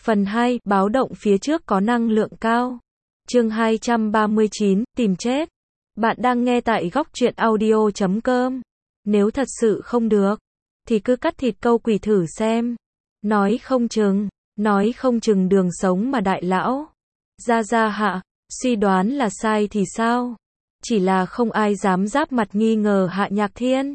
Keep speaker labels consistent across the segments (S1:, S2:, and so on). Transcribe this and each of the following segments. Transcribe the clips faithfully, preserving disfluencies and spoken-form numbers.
S1: Phần hai, báo động phía trước có năng lượng cao. Chương hai trăm ba mươi chín, tìm chết. Bạn đang nghe tại góc truyện audio chấm com. Nếu thật sự không được, thì cứ cắt thịt câu quỷ thử xem. Nói không chừng, nói không chừng đường sống mà đại lão Gia Gia Hạ suy đoán là sai thì sao? Chỉ là không ai dám giáp mặt nghi ngờ Hạ Nhạc Thiên.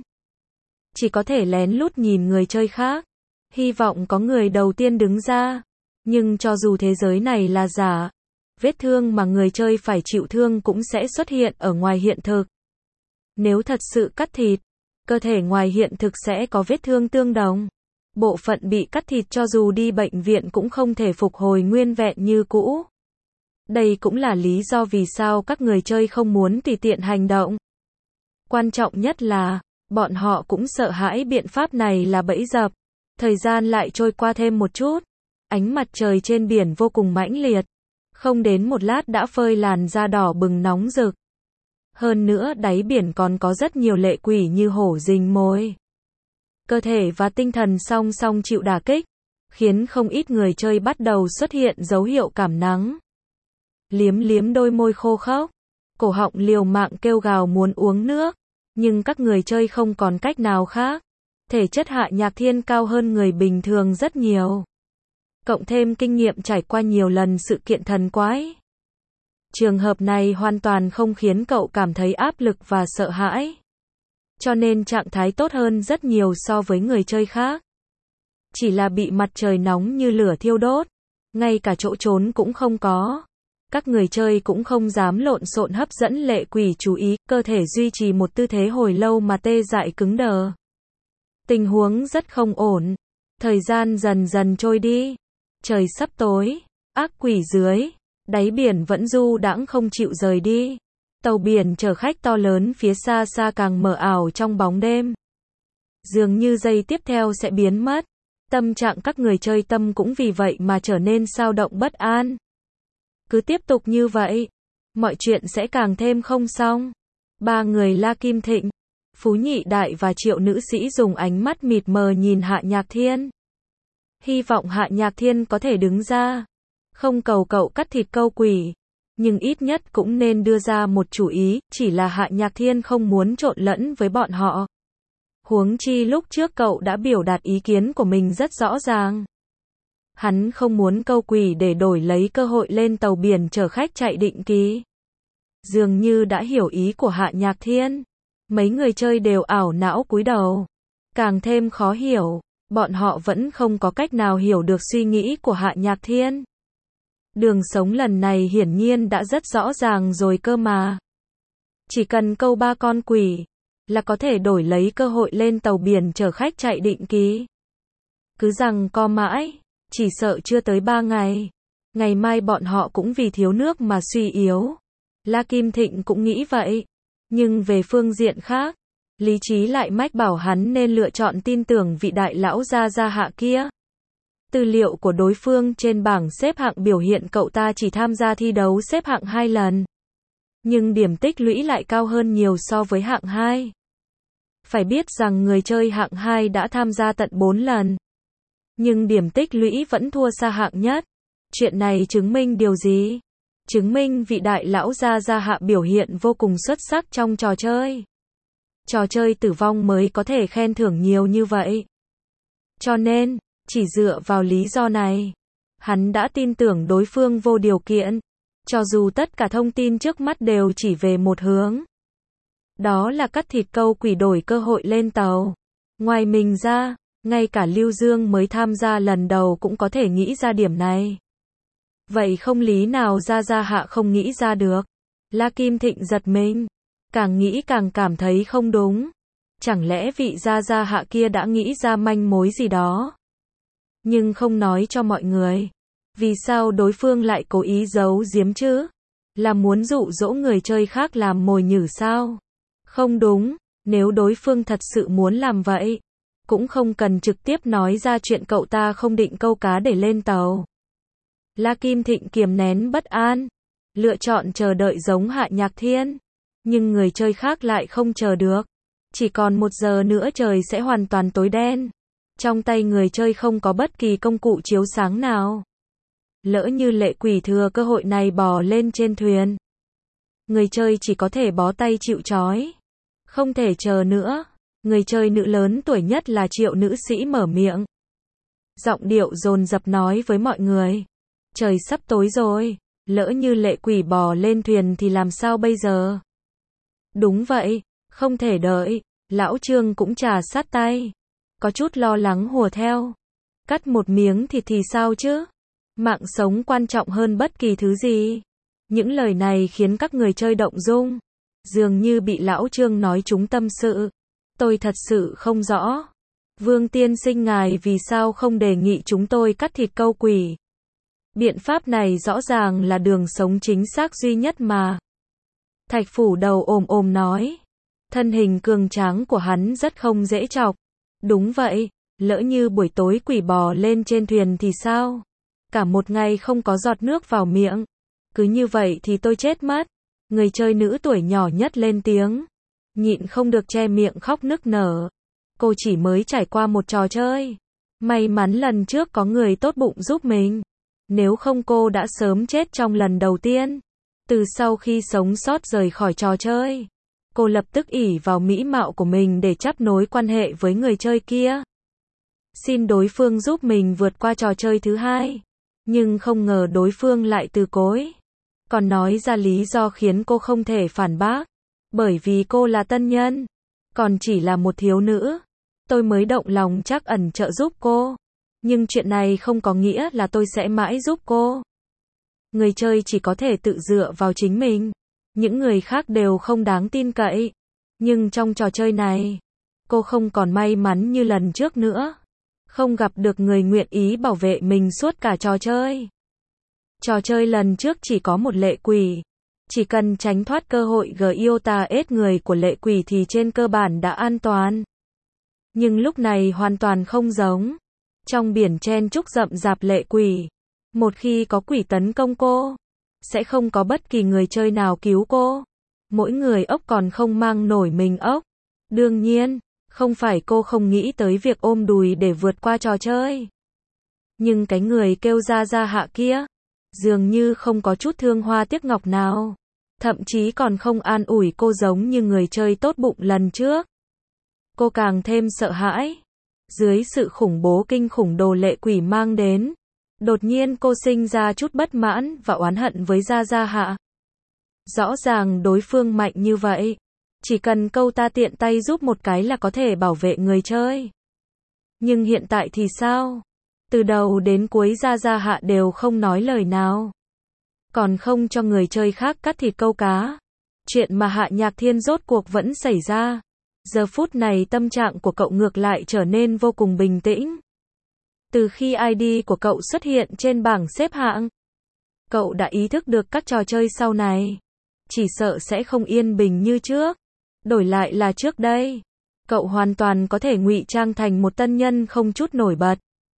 S1: Chỉ có thể lén lút nhìn người chơi khác. Hy vọng có người đầu tiên đứng ra. Nhưng cho dù thế giới này là giả, vết thương mà người chơi phải chịu thương cũng sẽ xuất hiện ở ngoài hiện thực. Nếu thật sự cắt thịt, cơ thể ngoài hiện thực sẽ có vết thương tương đồng. Bộ phận bị cắt thịt cho dù đi bệnh viện cũng không thể phục hồi nguyên vẹn như cũ. Đây cũng là lý do vì sao các người chơi không muốn tùy tiện hành động. Quan trọng nhất là, bọn họ cũng sợ hãi biện pháp này là bẫy dập. Thời gian lại trôi qua thêm một chút. Ánh mặt trời trên biển vô cùng mãnh liệt. Không đến một lát đã phơi làn da đỏ bừng nóng rực. Hơn nữa đáy biển còn có rất nhiều lệ quỷ như hổ rình mồi. Cơ thể và tinh thần song song chịu đả kích, khiến không ít người chơi bắt đầu xuất hiện dấu hiệu cảm nắng. Liếm liếm đôi môi khô khốc, cổ họng liều mạng kêu gào muốn uống nước, nhưng các người chơi không còn cách nào khác. Thể chất Hạ Nhạc Thiên cao hơn người bình thường rất nhiều. Cộng thêm kinh nghiệm trải qua nhiều lần sự kiện thần quái. Trường hợp này hoàn toàn không khiến cậu cảm thấy áp lực và sợ hãi. Cho nên trạng thái tốt hơn rất nhiều so với người chơi khác. Chỉ là bị mặt trời nóng như lửa thiêu đốt. Ngay cả chỗ trốn cũng không có. Các người chơi cũng không dám lộn xộn hấp dẫn lệ quỷ chú ý. Cơ thể duy trì một tư thế hồi lâu mà tê dại cứng đờ. Tình huống rất không ổn. Thời gian dần dần trôi đi. Trời sắp tối. Ác quỷ dưới. Đáy biển vẫn du đãng không chịu rời đi. Tàu biển chở khách to lớn phía xa xa càng mờ ảo trong bóng đêm. Dường như giây tiếp theo sẽ biến mất. Tâm trạng các người chơi tâm cũng vì vậy mà trở nên xao động bất an. Cứ tiếp tục như vậy, mọi chuyện sẽ càng thêm không xong. Ba người La Kim Thịnh, Phú Nhị Đại và Triệu nữ sĩ dùng ánh mắt mịt mờ nhìn Hạ Nhạc Thiên. Hy vọng Hạ Nhạc Thiên có thể đứng ra. Không cầu cậu cắt thịt câu quỷ. Nhưng ít nhất cũng nên đưa ra một chủ ý. Chỉ là Hạ Nhạc Thiên không muốn trộn lẫn với bọn họ. Huống chi lúc trước cậu đã biểu đạt ý kiến của mình rất rõ ràng. Hắn không muốn câu quỷ để đổi lấy cơ hội lên tàu biển chở khách chạy định kỳ. Dường như đã hiểu ý của Hạ Nhạc Thiên. Mấy người chơi đều ảo não cúi đầu. Càng thêm khó hiểu, bọn họ vẫn không có cách nào hiểu được suy nghĩ của Hạ Nhạc Thiên. Đường sống lần này hiển nhiên đã rất rõ ràng rồi cơ mà. Chỉ cần câu ba con quỷ, là có thể đổi lấy cơ hội lên tàu biển chở khách chạy định kỳ. Cứ rằng co mãi, chỉ sợ chưa tới ba ngày. Ngày mai bọn họ cũng vì thiếu nước mà suy yếu. La Kim Thịnh cũng nghĩ vậy. Nhưng về phương diện khác, lý trí lại mách bảo hắn nên lựa chọn tin tưởng vị đại lão Gia Gia Hạ kia. Tư liệu của đối phương trên bảng xếp hạng biểu hiện cậu ta chỉ tham gia thi đấu xếp hạng hai lần. Nhưng điểm tích lũy lại cao hơn nhiều so với hạng hai. Phải biết rằng người chơi hạng hai đã tham gia tận bốn lần. Nhưng điểm tích lũy vẫn thua xa hạng nhất. Chuyện này chứng minh điều gì? Chứng minh vị đại lão Gia Gia Hạ biểu hiện vô cùng xuất sắc trong trò chơi. Trò chơi tử vong mới có thể khen thưởng nhiều như vậy. Cho nên, chỉ dựa vào lý do này, hắn đã tin tưởng đối phương vô điều kiện. Cho dù tất cả thông tin trước mắt đều chỉ về một hướng. Đó là cắt thịt câu quỷ đổi cơ hội lên tàu. Ngoài mình ra, ngay cả Lưu Dương mới tham gia lần đầu cũng có thể nghĩ ra điểm này. Vậy không lý nào Gia Gia Hạ không nghĩ ra được. La Kim Thịnh giật mình. Càng nghĩ càng cảm thấy không đúng. Chẳng lẽ vị Gia Gia Hạ kia đã nghĩ ra manh mối gì đó? Nhưng không nói cho mọi người. Vì sao đối phương lại cố ý giấu giếm chứ? Là muốn dụ dỗ người chơi khác làm mồi nhử sao? Không đúng, nếu đối phương thật sự muốn làm vậy, cũng không cần trực tiếp nói ra chuyện cậu ta không định câu cá để lên tàu. La Kim Thịnh kiềm nén bất an, lựa chọn chờ đợi giống Hạ Nhạc Thiên. Nhưng người chơi khác lại không chờ được. Chỉ còn một giờ nữa trời sẽ hoàn toàn tối đen. Trong tay người chơi không có bất kỳ công cụ chiếu sáng nào. lỡ như lệ quỷ thừa cơ hội này bò lên trên thuyền. Người chơi chỉ có thể bó tay chịu trói. Không thể chờ nữa. Người chơi nữ lớn tuổi nhất là Triệu nữ sĩ mở miệng. Giọng điệu dồn dập nói với mọi người. Trời sắp tối rồi, lỡ như lệ quỷ bò lên thuyền thì làm sao bây giờ? Đúng vậy, không thể đợi. Lão Trương cũng trà sát tay. Có chút lo lắng hùa theo. Cắt một miếng thịt thì sao chứ? Mạng sống quan trọng hơn bất kỳ thứ gì. Những lời này khiến các người chơi động dung. Dường như bị Lão Trương nói trúng tâm sự. Tôi thật sự không rõ. Vương tiên sinh ngài vì sao không đề nghị chúng tôi cắt thịt câu quỷ? Biện pháp này rõ ràng là đường sống chính xác duy nhất mà. Thạch phủ đầu ồm ồm nói. Thân hình cường tráng của hắn rất không dễ chọc. Đúng vậy, lỡ như buổi tối quỷ bò lên trên thuyền thì sao? Cả một ngày không có giọt nước vào miệng. Cứ như vậy thì tôi chết mất. Người chơi nữ tuổi nhỏ nhất lên tiếng. Nhịn không được che miệng khóc nức nở. Cô chỉ mới trải qua một trò chơi. May mắn lần trước có người tốt bụng giúp mình. Nếu không cô đã sớm chết trong lần đầu tiên. Từ sau khi sống sót rời khỏi trò chơi, cô lập tức ỷ vào mỹ mạo của mình để chấp nối quan hệ với người chơi kia. Xin đối phương giúp mình vượt qua trò chơi thứ hai. Nhưng không ngờ đối phương lại từ chối. Còn nói ra lý do khiến cô không thể phản bác. Bởi vì cô là tân nhân. Còn chỉ là một thiếu nữ. Tôi mới động lòng trắc ẩn trợ giúp cô. Nhưng chuyện này không có nghĩa là tôi sẽ mãi giúp cô. Người chơi chỉ có thể tự dựa vào chính mình. Những người khác đều không đáng tin cậy. Nhưng trong trò chơi này, cô không còn may mắn như lần trước nữa. Không gặp được người nguyện ý bảo vệ mình suốt cả trò chơi. Trò chơi lần trước chỉ có một lệ quỷ. Chỉ cần tránh thoát cơ hội Giota ết người của lệ quỷ thì trên cơ bản đã an toàn. Nhưng lúc này hoàn toàn không giống. Trong biển chen chúc rậm rạp lệ quỷ. Một khi có quỷ tấn công cô, sẽ không có bất kỳ người chơi nào cứu cô. Mỗi người ốc còn không mang nổi mình ốc. Đương nhiên, không phải cô không nghĩ tới việc ôm đùi để vượt qua trò chơi. Nhưng cái người kêu ra ra hạ kia, dường như không có chút thương hoa tiếc ngọc nào. Thậm chí còn không an ủi cô giống như người chơi tốt bụng lần trước. Cô càng thêm sợ hãi. Dưới sự khủng bố kinh khủng đồ lệ quỷ mang đến, đột nhiên cô sinh ra chút bất mãn và oán hận với Gia Gia Hạ. Rõ ràng đối phương mạnh như vậy. Chỉ cần câu ta tiện tay giúp một cái là có thể bảo vệ người chơi. Nhưng hiện tại thì sao? Từ đầu đến cuối Gia Gia Hạ đều không nói lời nào. Còn không cho người chơi khác cắt thịt câu cá. Chuyện mà Hạ Nhạc Thiên rốt cuộc vẫn xảy ra. Giờ phút này tâm trạng của cậu ngược lại trở nên vô cùng bình tĩnh. Từ khi i đê của cậu xuất hiện trên bảng xếp hạng, cậu đã ý thức được các trò chơi sau này chỉ sợ sẽ không yên bình như trước. Đổi lại là trước đây, cậu hoàn toàn có thể ngụy trang thành một tân nhân không chút nổi bật.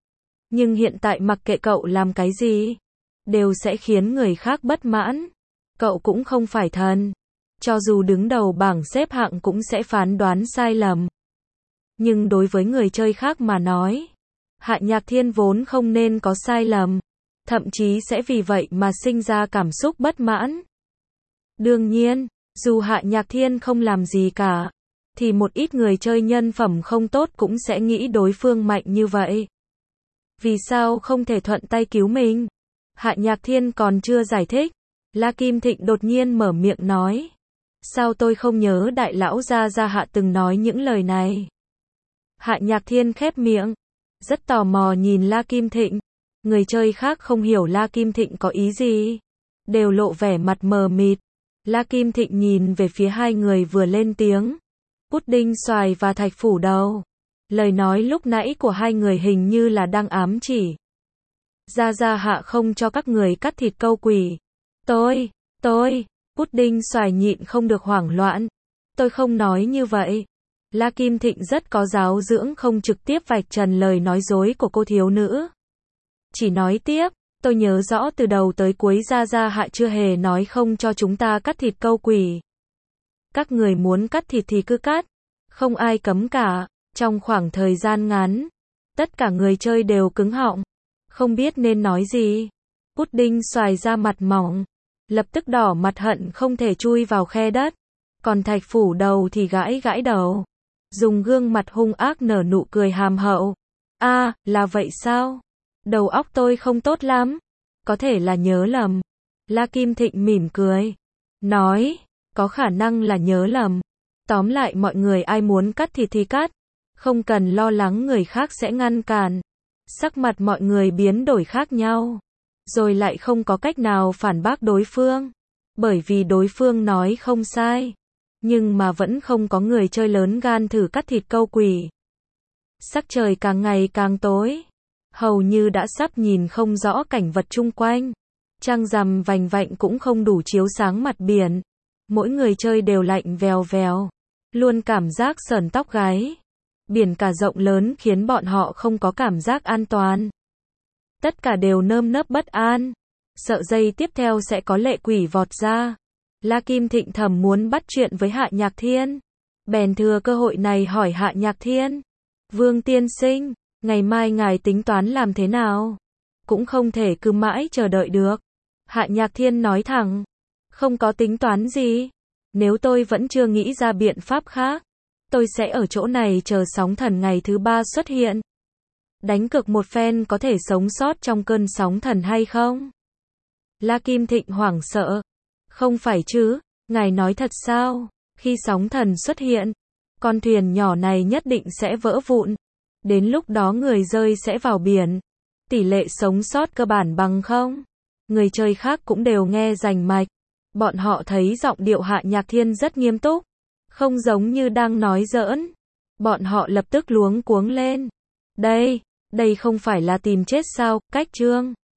S1: Nhưng hiện tại mặc kệ cậu làm cái gì, đều sẽ khiến người khác bất mãn. Cậu cũng không phải thần. Cho dù đứng đầu bảng xếp hạng cũng sẽ phán đoán sai lầm. Nhưng đối với người chơi khác mà nói, Hạ Nhạc Thiên vốn không nên có sai lầm. Thậm chí sẽ vì vậy mà sinh ra cảm xúc bất mãn. Đương nhiên, dù Hạ Nhạc Thiên không làm gì cả, thì một ít người chơi nhân phẩm không tốt cũng sẽ nghĩ đối phương mạnh như vậy. Vì sao không thể thuận tay cứu mình? Hạ Nhạc Thiên còn chưa giải thích. La Kim Thịnh đột nhiên mở miệng nói. Sao tôi không nhớ đại lão Gia Gia Hạ từng nói những lời này? Hạ Nhạc Thiên khép miệng. Rất tò mò nhìn La Kim Thịnh. Người chơi khác không hiểu La Kim Thịnh có ý gì. Đều lộ vẻ mặt mờ mịt. La Kim Thịnh nhìn về phía hai người vừa lên tiếng. Pudding xoài và Thạch Phủ Đầu. Lời nói lúc nãy của hai người hình như là đang ám chỉ. Gia Gia Hạ không cho các người cắt thịt câu quỷ. Tôi, tôi, Pudding xoài nhịn không được hoảng loạn. Tôi không nói như vậy. La Kim Thịnh rất có giáo dưỡng không trực tiếp vạch trần lời nói dối của cô thiếu nữ. Chỉ nói tiếp, tôi nhớ rõ từ đầu tới cuối Gia Gia Hạ chưa hề nói không cho chúng ta cắt thịt câu quỷ. Các người muốn cắt thịt thì cứ cắt. Không ai cấm cả. Trong khoảng thời gian ngắn, tất cả người chơi đều cứng họng. Không biết nên nói gì. Pudding xoài ra mặt mỏng, lập tức đỏ mặt hận không thể chui vào khe đất. Còn Thạch Phủ Đầu thì gãi gãi đầu, dùng gương mặt hung ác nở nụ cười hàm hậu. A, là vậy sao? Đầu óc tôi không tốt lắm. Có thể là nhớ lầm. La Kim Thịnh mỉm cười, nói, có khả năng là nhớ lầm. Tóm lại mọi người ai muốn cắt thì thì cắt, không cần lo lắng người khác sẽ ngăn cản. Sắc mặt mọi người biến đổi khác nhau, rồi lại không có cách nào phản bác đối phương, bởi vì đối phương nói không sai. Nhưng mà vẫn không có người chơi lớn gan thử cắt thịt câu quỷ. Sắc trời càng ngày càng tối, hầu như đã sắp nhìn không rõ cảnh vật chung quanh. Trăng rằm vành vạnh cũng không đủ chiếu sáng mặt biển. Mỗi người chơi đều lạnh vèo vèo, luôn cảm giác sởn tóc gáy. Biển cả rộng lớn khiến bọn họ không có cảm giác an toàn. Tất cả đều nơm nớp bất an, sợ giây tiếp theo sẽ có lệ quỷ vọt ra. La Kim Thịnh thầm muốn bắt chuyện với Hạ Nhạc Thiên, bèn thừa cơ hội này hỏi Hạ Nhạc Thiên, Vương tiên sinh, ngày mai ngài tính toán làm thế nào? Cũng không thể cứ mãi chờ đợi được. Hạ Nhạc Thiên nói thẳng, không có tính toán gì. Nếu tôi vẫn chưa nghĩ ra biện pháp khác, tôi sẽ ở chỗ này chờ sóng thần ngày thứ ba xuất hiện. Đánh cược một phen có thể sống sót trong cơn sóng thần hay không? La Kim Thịnh hoảng sợ. Không phải chứ, ngài nói thật sao? Khi sóng thần xuất hiện, con thuyền nhỏ này nhất định sẽ vỡ vụn. Đến lúc đó người rơi sẽ vào biển. Tỷ lệ sống sót cơ bản bằng không? Người chơi khác cũng đều nghe rành mạch. Bọn họ thấy giọng điệu Hạ Nhạc Thiên rất nghiêm túc, không giống như đang nói giỡn. Bọn họ lập tức luống cuống lên. Đây, đây không phải là tìm chết sao? Cách chương